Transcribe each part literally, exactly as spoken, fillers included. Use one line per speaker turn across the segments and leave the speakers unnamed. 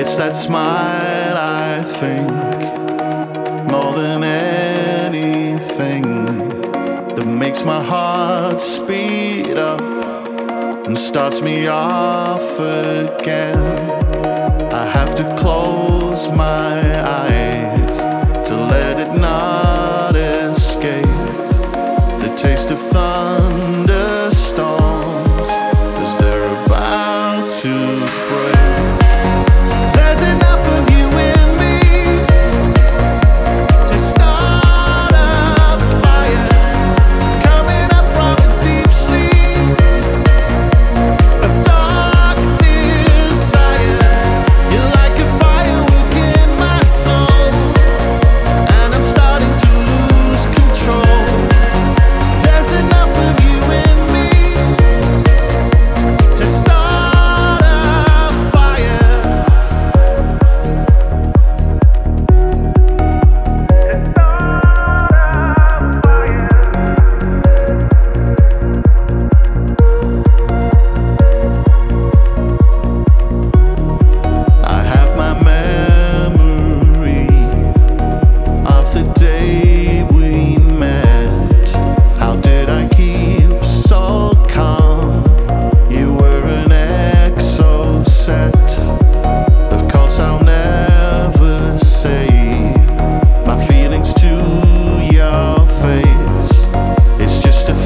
It's that smile, I think, more than anything, that makes my heart speed up and starts me off again. I have to close my eyes to let it not escape the taste of thunderstorms as they're about to break. There's enough of you in me to start a fire coming up from a deep sea of dark desire. You're like a firework in my soul, and I'm starting to lose control. There's enough of you in me to start a fire. I have my memory of the day we met. How did I keep so calm? You were an exocet. Of course I'll never say my feelings to your face. It's just a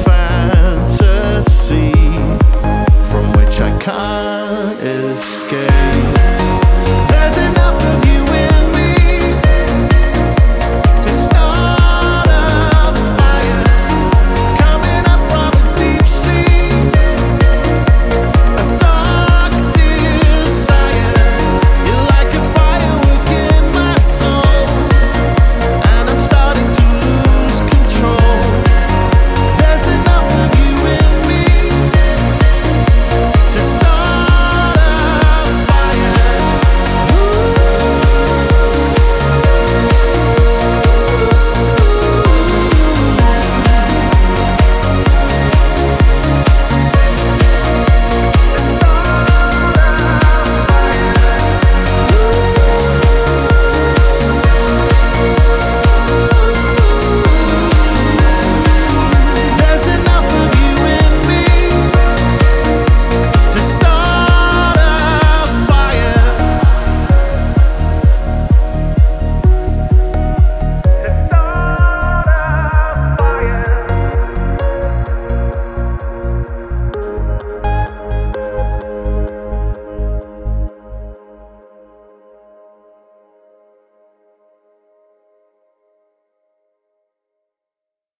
fantasy from which I can't escape.